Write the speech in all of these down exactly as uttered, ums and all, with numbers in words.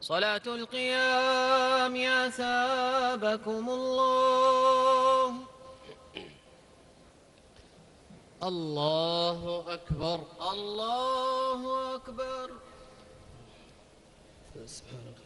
صلاة القيام أثابكم الله. الله أكبر. الله أكبر. سبحانك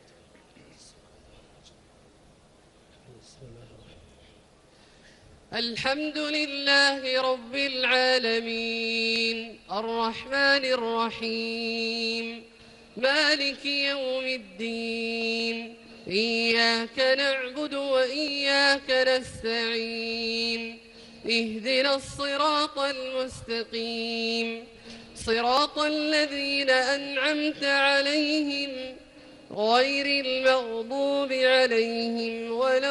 الحمد لله رب العالمين الرحمن الرحيم مالك يوم الدين إياك نعبد وإياك نستعين اهدنا الصراط المستقيم صراط الذين أنعمت عليهم غير المغضوب عليهم ولا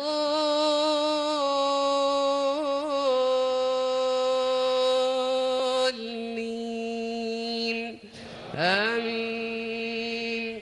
الضالين آمين.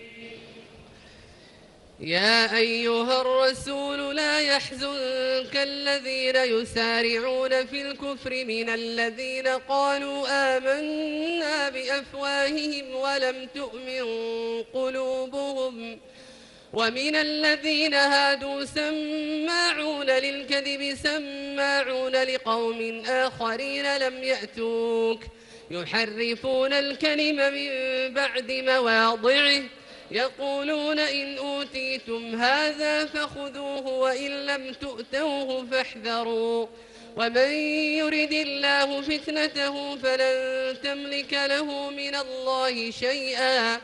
يا أيها الرسول لا يحزنك الذين يسارعون في الكفر من الذين قالوا آمنا بأفواههم ولم تؤمن قلوبهم ومن الذين هادوا سماعون للكذب سماعون لقوم آخرين لم يأتوك يحرفون الكلم من بعد مواضعه يقولون إن أوتيتم هذا فخذوه وإن لم تؤتوه فاحذروا ومن يرد الله فتنته فلن تملك له من الله شيئا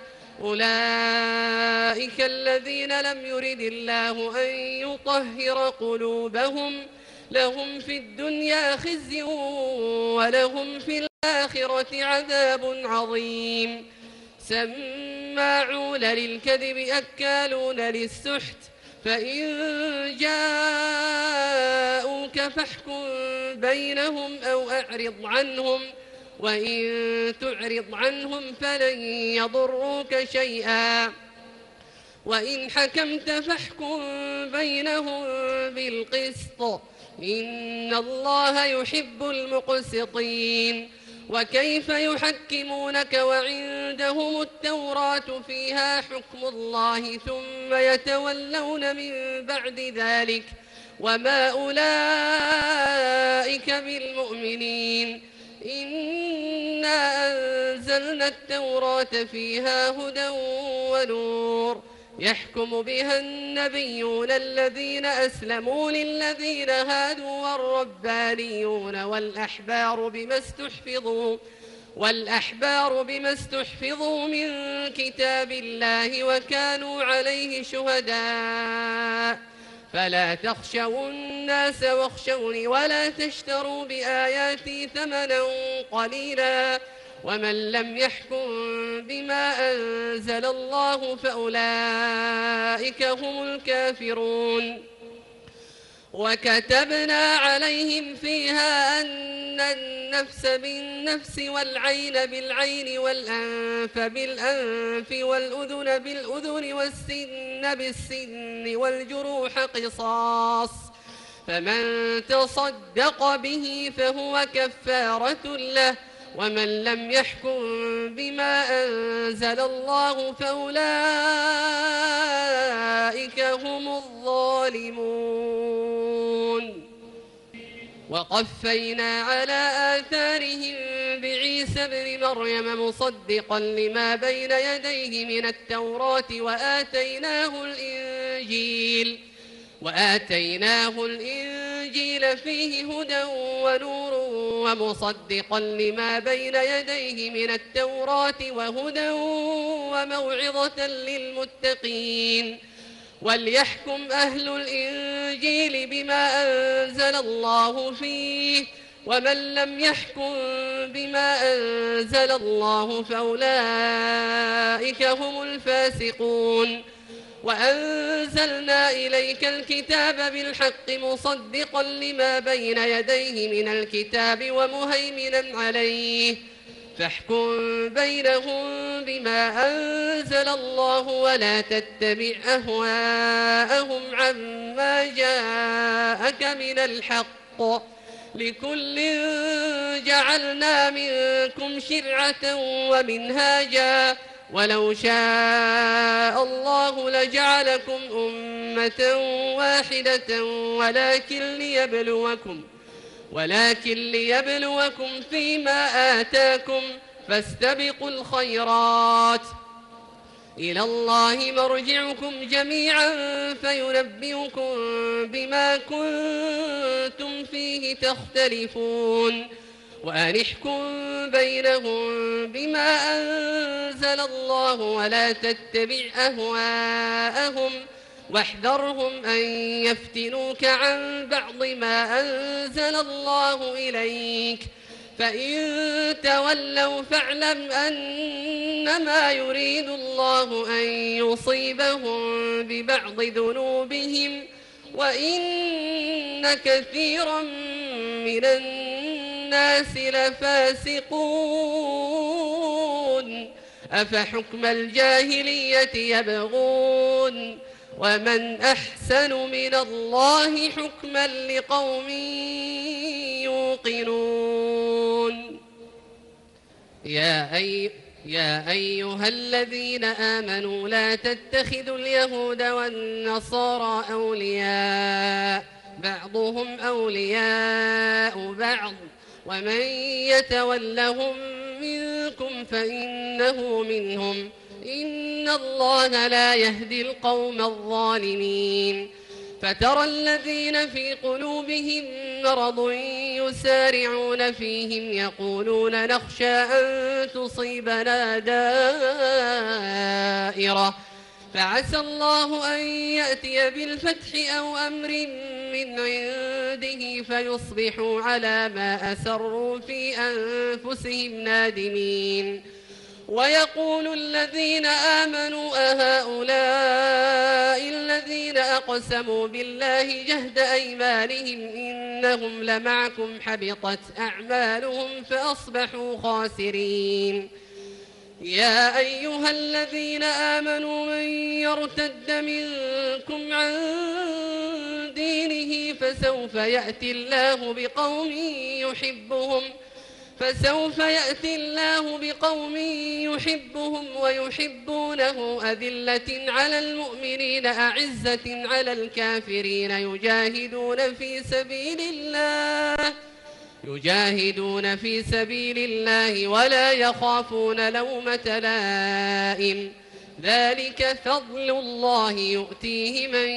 أولئك الذين لم يرد الله أن يطهر قلوبهم لهم في الدنيا خزي ولهم في الآخرة عذاب عظيم. سماعون للكذب أكالون للسحت فإن جاءوك فاحكم بينهم أو أعرض عنهم وإن تعرض عنهم فلن يضروك شيئا وإن حكمت فاحكم بينهم بالقسط إن الله يحب المقسطين. وكيف يحكمونك وعندهم التوراة فيها حكم الله ثم يتولون من بعد ذلك وما أولئك بالمؤمنين. إنا أنزلنا التوراة فيها هدى ونور يحكم بها النبيون الذين أسلموا للذين هادوا والربانيون والأحبار بما استحفظوا والأحبار بما استحفظوا من كتاب الله وكانوا عليه شهداء فلا تخشوا الناس واخشوني ولا تشتروا بآياتي ثمنا قليلا ومن لم يحكم بما أنزل الله فأولئك هم الكافرون. وكتبنا عليهم فيها أن النفس بالنفس والعين بالعين والأنف بالأنف والأذن بالأذن والسن بالسن والجروح قصاص فمن تصدق به فهو كفارة له ومن لم يحكم بما أنزل الله فأولئك هم الظالمون. وقفينا على آثارهم بعيسى ابن مريم مصدقا لما بين يديه من التوراة وآتيناه الإنجيل وآتيناه الإنجيل فيه هدى ونور ومصدقا لما بين يديه من التوراة وهدى وموعظة للمتقين. وليحكم أهل الإنجيل بما أنزل الله فيه ومن لم يحكم بما أنزل الله فأولئك هم الفاسقون. وأنزلنا إليك الكتاب بالحق مصدقا لما بين يديه من الكتاب ومهيمنا عليه فاحكم بينهم بما أنزل الله ولا تتبع أهواءهم عما جاءك من الحق لكل جعلنا منكم شرعة ومنهاجا ولو شاء الله لجعلكم أمة واحدة ولكن ليبلوكم ولكن ليبلوكم فيما آتاكم فاستبقوا الخيرات إلى الله مرجعكم جميعا فينبئكم بما كنتم فيه تختلفون وأن احكم بينهم بما أنزل الله ولا تتبع أهواءهم واحذرهم أن يفتنوك عن بعض ما أنزل الله إليك فإن تولوا فاعلم أنما يريد الله أن يصيبهم ببعض ذنوبهم وإن كثيرا من الناس لفاسقون أفحكم الجاهلية يبغون ومن أحسن من الله حكما لقوم يوقنون يا, أي يا أيها الذين آمنوا لا تتخذوا اليهود والنصارى أولياء بعضهم أولياء بعض ومن يتولهم منكم فإنه منهم إن الله لا يهدي القوم الظالمين فترى الذين في قلوبهم مرض يسارعون فيهم يقولون نخشى أن تصيبنا دائرة فعسى الله أن يأتي بالفتح أو أمر من عنده فيصبحوا على ما أسروا في أنفسهم نادمين ويقول الذين آمنوا أهؤلاء الذين أقسموا بالله جهد أيمانهم إنهم لمعكم حبطت أعمالهم فأصبحوا خاسرين يا أيها الذين آمنوا من يرتد منكم عن دينه فسوف يأتي الله بقوم يحبهم فسوف يأتي الله بقوم يحبهم ويحبونه أذلة على المؤمنين أعزة على الكافرين يجاهدون في سبيل الله يجاهدون في سبيل الله ولا يخافون لومة لائم ذلك فضل الله يؤتيه من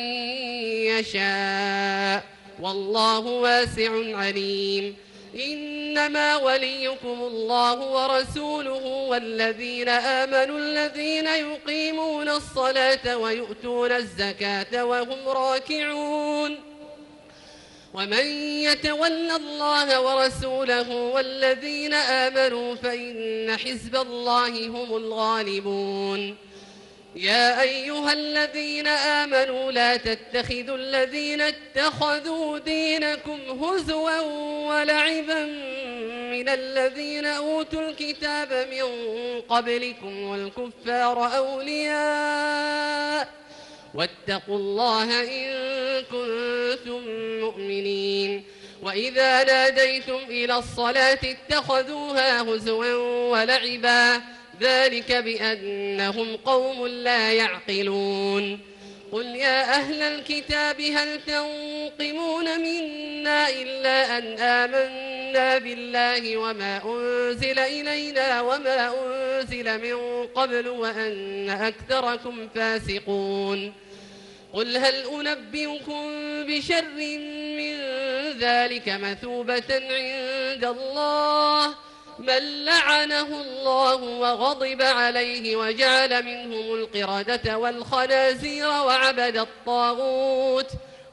يشاء والله واسع عليم إنما وليكم الله ورسوله والذين آمنوا الذين يقيمون الصلاة ويؤتون الزكاة وهم راكعون ومن يتول الله ورسوله والذين آمنوا فإن حزب الله هم الغالبون يا أيها الذين آمنوا لا تتخذوا الذين اتخذوا دينكم هزوا ولعبا من الذين أوتوا الكتاب من قبلكم والكفار أولياء واتقوا الله إن كنتم مؤمنين وإذا ناديتم إلى الصلاة اتخذوها هزوا ولعبا ذلك بأنهم قوم لا يعقلون قل يا أهل الكتاب هل تنقمون منا إلا أن آمنا بالله وما أنزل إلينا وما أنزل من قبل وأن أكثركم فاسقون قل هل أنبئكم بشر من ذلك مثوبة عند الله من لعنه الله وغضب عليه وجعل منهم القردة والخنازير وعبد الطاغوت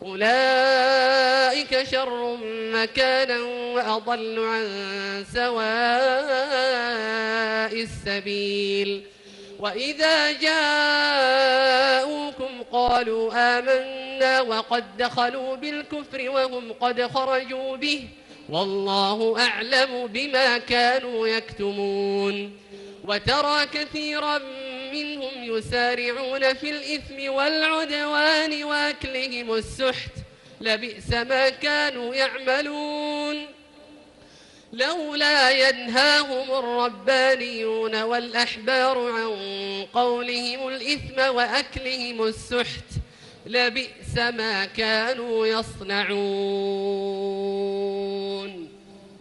أولئك شر مكانا وأضل عن سواء السبيل وإذا جاءوكم قالوا آمنا وقد دخلوا بالكفر وهم قد خرجوا به والله أعلم بما كانوا يكتمون وترى كثيرا منهم يسارعون في الإثم والعدوان وأكلهم السحت لبئس ما كانوا يعملون لولا ينهاهم الربانيون والأحبار عن قولهم الإثم وأكلهم السحت لبئس ما كانوا يصنعون.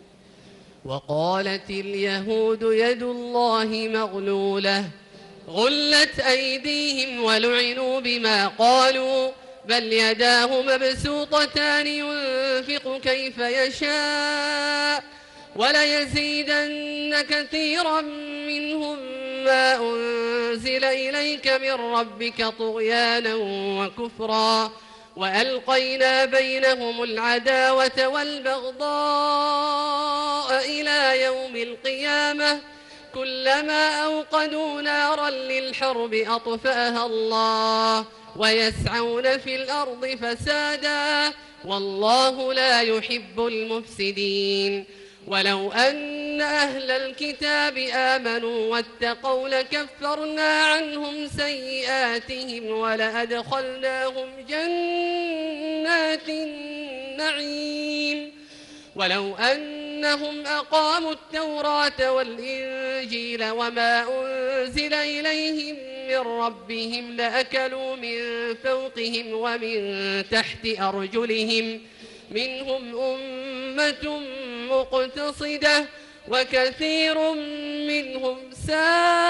وقالت اليهود يد الله مغلولة غلت أيديهم ولعنوا بما قالوا بل يداه مبسوطتان ينفق كيف يشاء وليزيدن كثيرا منهم ما أنزل إليك من ربك طغيانا وكفرا وألقينا بينهم العداوة والبغضاء إلى يوم القيامة كلما أوقدوا نارا للحرب أطفأها الله ويسعون في الأرض فسادا والله لا يحب المفسدين. ولو أن أهل الكتاب آمنوا واتقوا لكفرنا عنهم سيئاتهم ولأدخلناهم جنات النعيم. ولو أنهم أقاموا التوراة والإنجيل وما أنزل إليهم من ربهم لأكلوا من فوقهم ومن تحت أرجلهم منهم أمة مقتصدة وكثير منهم ساء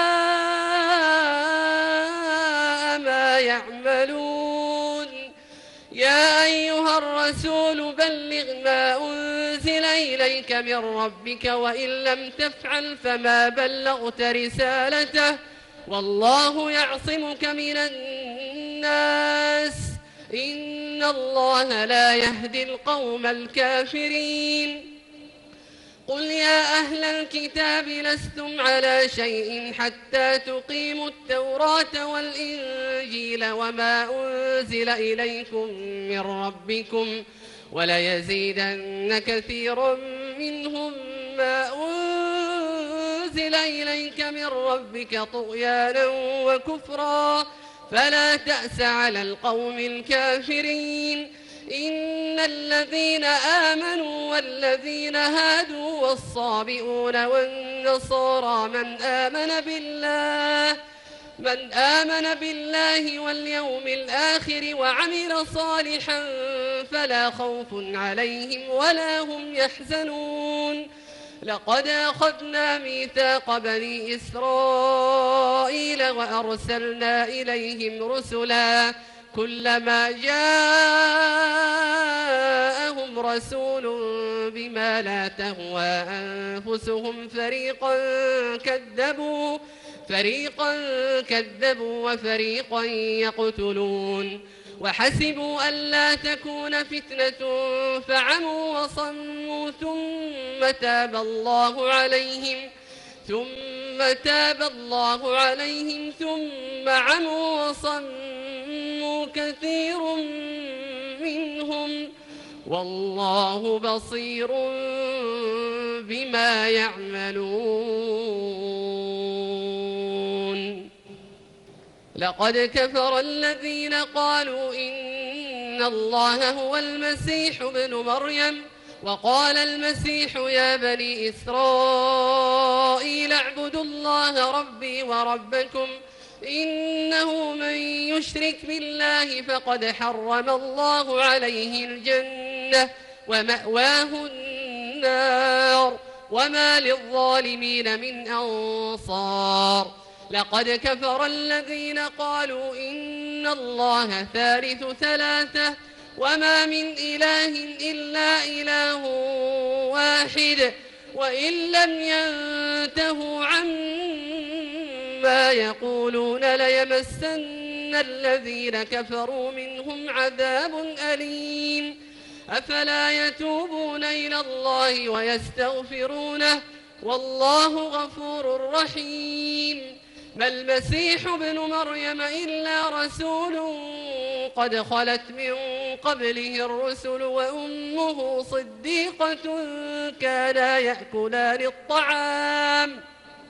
ما يعملون. يا أيها الرسول بلغ ما أنزل إليك من ربك وإن لم تفعل فما بلغت رسالته والله يعصمك من الناس إن الله لا يهدي القوم الكافرين. قل يا أهل الكتاب لستم على شيء حتى تقيموا التوراة والإنجيل وما أنزل إليكم من ربكم وليزيدن كثيرا منهم ما أنزل إليك من ربك طغيانا وكفرا فلا تأس على القوم الكافرين. إن الذين آمنوا والذين هادوا والصابئون والنصارى من آمن بالله من آمن بالله واليوم الآخر وعمل صالحا فلا خوف عليهم ولا هم يحزنون. لقد أخذنا ميثاق بني إسرائيل وأرسلنا إليهم رسلا كلما جاءهم رسول بما لا تهوى أنفسهم فريقا كذبوا فريقا كذبوا وفريقا يقتلون. وحسبوا ألا تكون فتنة فعموا وصموا ثم تاب الله عليهم ثم تاب الله عليهم ثم عموا وصموا كثير منهم والله بصير بما يعملون. لقد كفر الذين قالوا إن الله هو المسيح ابن مريم وقال المسيح يا بني إسرائيل اعبدوا الله ربي وربكم إنه من يشرك بالله فقد حرم الله عليه الجنة ومأواه النار وما للظالمين من أنصار. لقد كفر الذين قالوا إن الله ثالث ثلاثة وما من إله إلا إله واحد وإن لم ينتهوا عما يقولون ليمسن الذين كفروا منهم عذاب أليم. أفلا يتوبون إلى الله ويستغفرونه والله غفور رحيم. ما المسيح ابن مريم إلا رسول قد خلت من قبله الرسل وأمه صديقة كانا يأكلان الطعام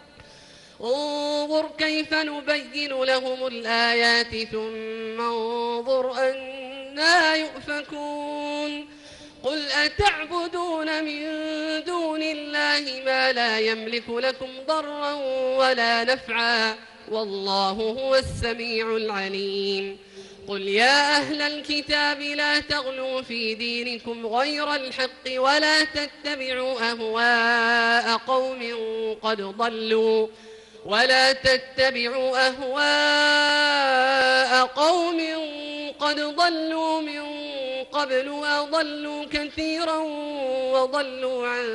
انظر كيف نبين لهم الآيات ثم انظر أنا يؤفكون. قل أتعبدون من دون الله ما لا يملك لكم ضرا ولا نفعا والله هو السميع العليم. قل يا أهل الكتاب لا تغلوا في دينكم غير الحق ولا تتبعوا أهواء قوم قد ضلوا ولا تتبعوا أهواء قوم قد ضلوا من قبل وأضلوا كثيرا وضلوا عن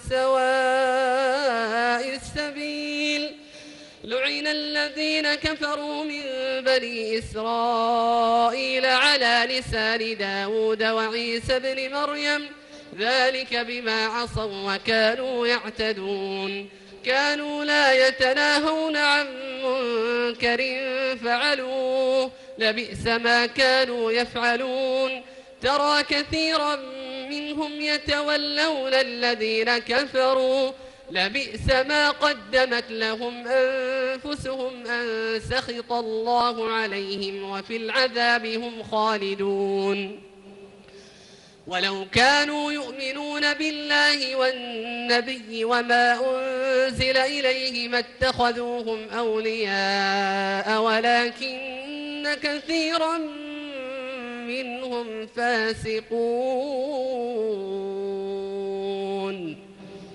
سواء السبيل. لعن الذين كفروا من بني إسرائيل على لسان داود وعيسى بن مريم ذلك بما عصوا وكانوا يعتدون. كانوا لا يتناهون عن منكر فعلوه لبئس ما كانوا يفعلون. ترى كثيرا منهم يتولون الذين كفروا لبئس ما قدمت لهم أنفسهم أن سخط الله عليهم وفي العذاب هم خالدون. ولو كانوا يؤمنون بالله والنبي وما أنزل إليه ما اتخذوهم أولياء ولكن كثيرا منهم فاسقون.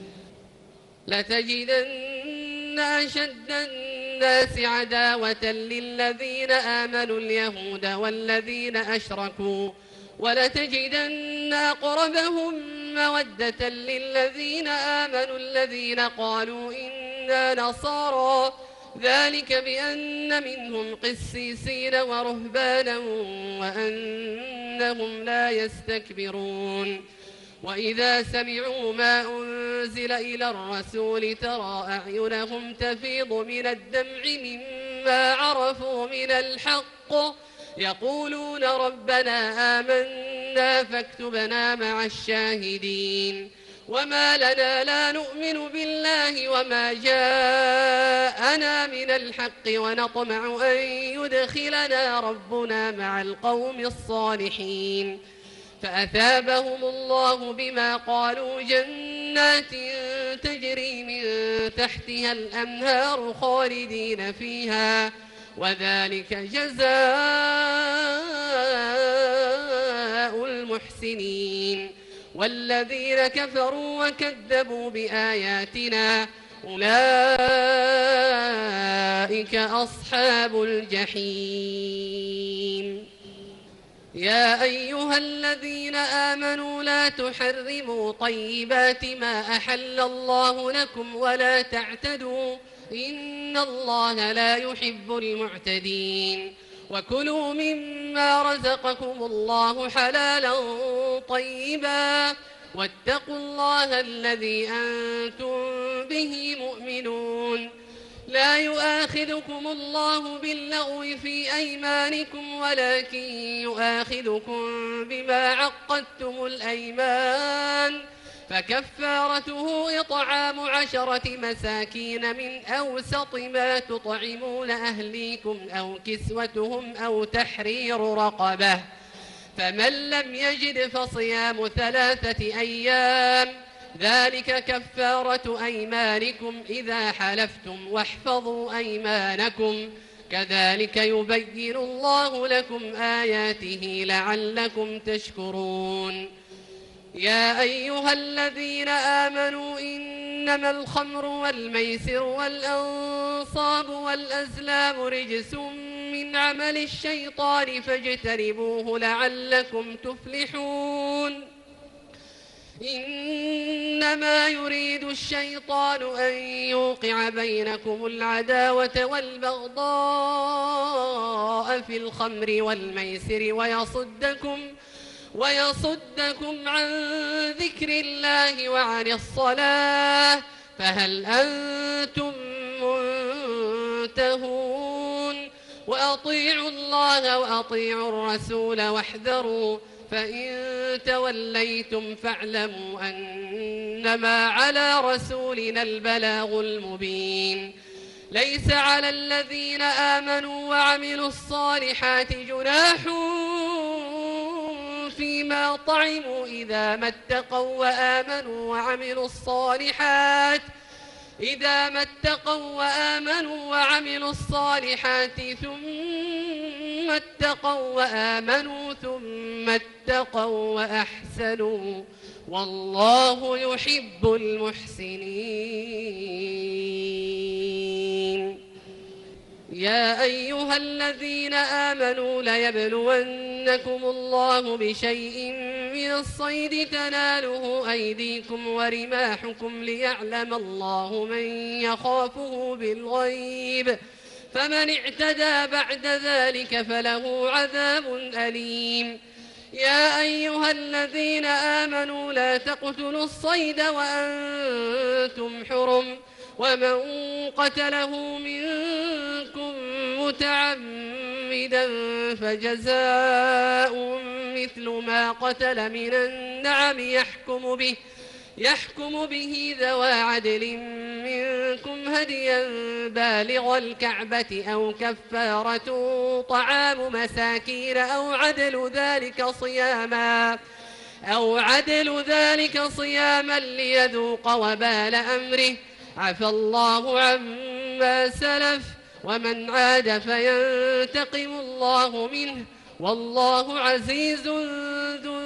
لتجدن أشد الناس عداوة للذين آمنوا اليهود والذين أشركوا ولتجدن أقربهم مودة للذين آمنوا الذين قالوا إنا نصارى ذلك بأن منهم قسيسين ورهبانا وأنهم لا يستكبرون. وإذا سمعوا ما أنزل إلى الرسول ترى أعينهم تفيض من الدمع مما عرفوا من الحق يقولون ربنا آمنا فاكتبنا مع الشاهدين. وما لنا لا نؤمن بالله وما جاءنا من الحق ونطمع أن يدخلنا ربنا مع القوم الصالحين. فأثابهم الله بما قالوا جنات تجري من تحتها الأنهار خالدين فيها وذلك جزاء المحسنين. والذين كفروا وكذبوا بآياتنا أولئك أصحاب الجحيم. يا أيها الذين آمنوا لا تحرموا طيبات ما أحل الله لكم ولا تعتدوا إن الله لا يحب المعتدين. وكلوا مما رزقكم الله حلالا طيبا واتقوا الله الذي أنتم به مؤمنون. لا يؤاخذكم الله باللغو في أيمانكم ولكن يؤاخذكم بما عقدتم الأيمان فكفارته إطعام عشرة مساكين من أوسط ما تطعمون أهليكم أو كسوتهم أو تحرير رقبة فمن لم يجد فصيام ثلاثة أيام ذلك كفارة أيمانكم إذا حلفتم واحفظوا أيمانكم كذلك يبين الله لكم آياته لعلكم تشكرون. يا أيها الذين آمنوا إنما الخمر والميسر والأنصاب والأزلام رجس من عمل الشيطان فاجتنبوه لعلكم تفلحون. إنما يريد الشيطان أن يوقع بينكم العداوة والبغضاء في الخمر والميسر ويصدكم ويصدكم عن ذكر الله وعن الصلاة فهل أنتم منتهون. وأطيعوا الله وأطيعوا الرسول واحذروا فإن توليتم فاعلموا أنما على رسولنا البلاغ المبين. ليس على الذين آمنوا وعملوا الصالحات جناح فيما طعموا إذا ما اتقوا وآمنوا وعملوا الصالحات إذا ما اتقوا وآمنوا وعملوا الصالحات ثم اتقوا وآمنوا ثم اتقوا وأحسنوا والله يحب المحسنين. يا أيها الذين آمنوا ليبلونكم الله بشيء من الصيد تناله أيديكم ورماحكم ليعلم الله من يخافه بالغيب، فمن اعتدى بعد ذلك فله عذاب أليم. يا أيها الذين آمنوا لا تقتلوا الصيد وأنتم حرم، ومن قتله منكم متعمدا فجزاء مثل ما قتل من النعم يحكم به يحكم به ذوى عدل منكم هديا بالغ الكعبة أو كفارة طعام مساكين أو عدل ذلك صياما أو عدل ذلك صياما ليذوق وبال أمره، عفى الله عما سلف ومن عاد فينتقم الله منه والله عزيز ذو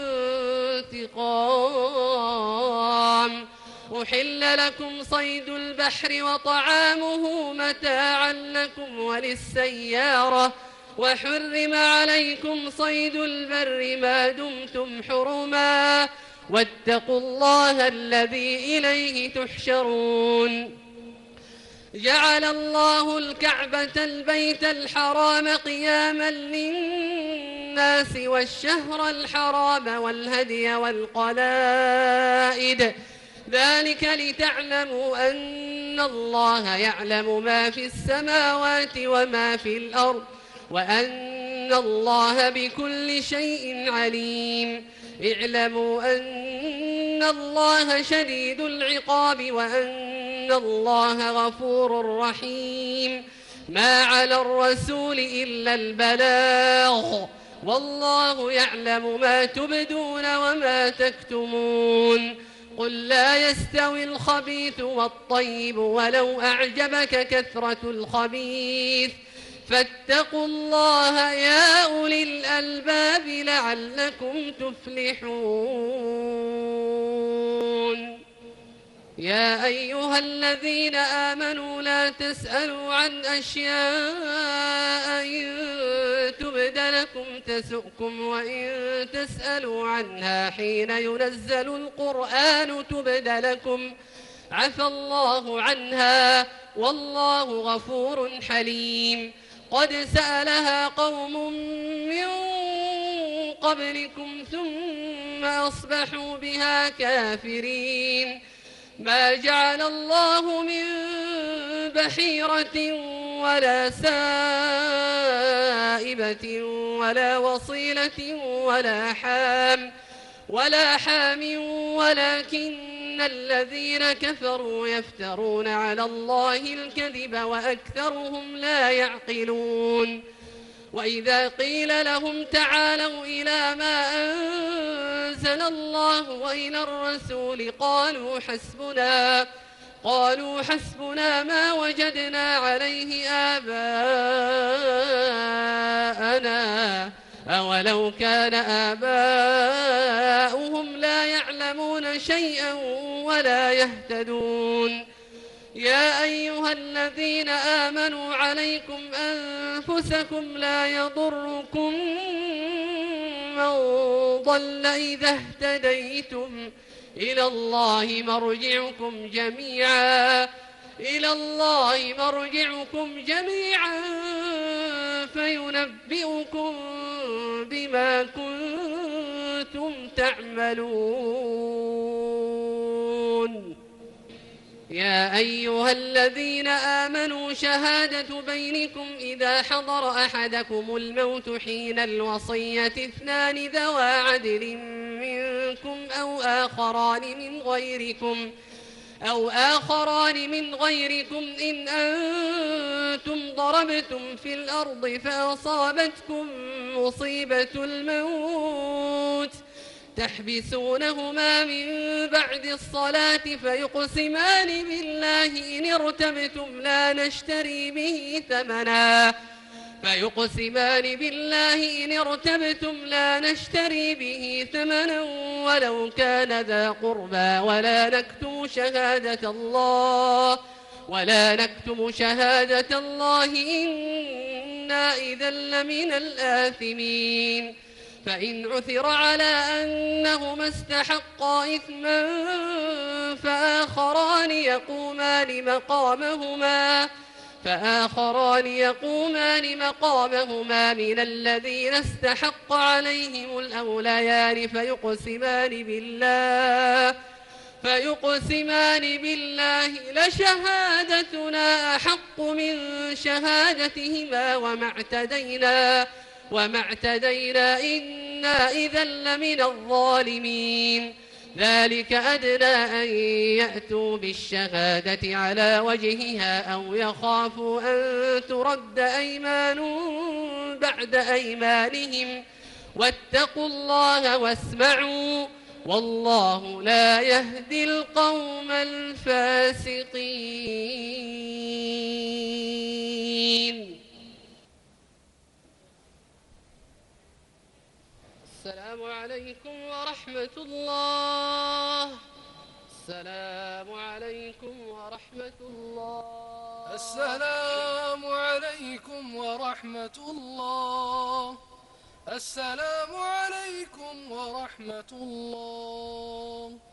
انتقام. أحل لكم صيد البحر وطعامه متاعا لكم وللسيارة، وحرم عليكم صيد البر ما دمتم حرما، واتقوا الله الذي إليه تحشرون. جعل الله الكعبة البيت الحرام قياما للناس والشهر الحرام والهدي والقلائد، ذلك لتعلموا أن الله يعلم ما في السماوات وما في الأرض وأن الله بكل شيء عليم. اعلموا أن الله شديد العقاب وأن الله غفور رحيم. ما على الرسول إلا البلاغ، والله يعلم ما تبدون وما تكتمون. قل لا يستوي الخبيث والطيب ولو أعجبك كثرة الخبيث، فاتقوا الله يا أولي الألباب لعلكم تفلحون. يا أيها الذين آمنوا لا تسألوا عن أشياء إن تبد لكم تسؤكم وإن تسألوا عنها حين ينزل القرآن تبد لكم عفى الله عنها والله غفور حليم. قد سألها قوم من قبلكم ثم أصبحوا بها كافرين. ما جعل الله من بحيرة ولا سائبة ولا وصيلة ولا حام ولا حام ولكن الذين كفروا يفترون على الله الكذب وأكثرهم لا يعقلون. وإذا قيل لهم تعالوا إلى ما أنزل الله وإلى الرسول قالوا حسبنا قالوا حسبنا ما وجدنا عليه آباءنا أولو كان آباؤهم لا يعلمون شيئا ولا يهتدون. يا أيها الذين آمنوا عليكم أنفسكم لا يضركم من ضل إذا اهتديتم إلى الله مرجعكم جميعا إلى الله مرجعكم جميعا فينبئكم بما كنتم تعملون. يا أيها الذين آمنوا شهادة بينكم إذا حضر أحدكم الموت حين الوصية اثنان ذوى عدل منكم أو آخران من غيركم أو آخران من غيركم إن أنتم ضربتم في الأرض فأصابتكم مصيبة الموت تحبسونهما من بعد الصلاة فيقسمان بالله إن ارتبتم لا نشتري به ثمنا فيقسمان بالله إن ارتبتم لا نشتري به ثمنا ولو كان ذا قربى ولا نكتم شهادة الله ولا نكتم شهادة الله إنا إذا لمن الآثمين فإن عثر على أنهما استحقا إثما فآخران يقومان مقامهما فآخران يقومان مقامهما من الذين استحق عليهم الأوليان فيقسمان بالله فيقسمان بالله لشهادتنا أحق من شهادتهما وما اعتدينا وما اعتدينا إنا إذا لمن الظالمين ذلك أدنى أن يأتوا بالشهادة على وجهها أو يخافوا أن ترد أيمان بعد أيمانهم واتقوا الله واسمعوا والله لا يهدي القوم الفاسقين. السلام عليكم ورحمة الله. السلام عليكم ورحمة الله. السلام عليكم ورحمة الله. السلام عليكم ورحمة الله.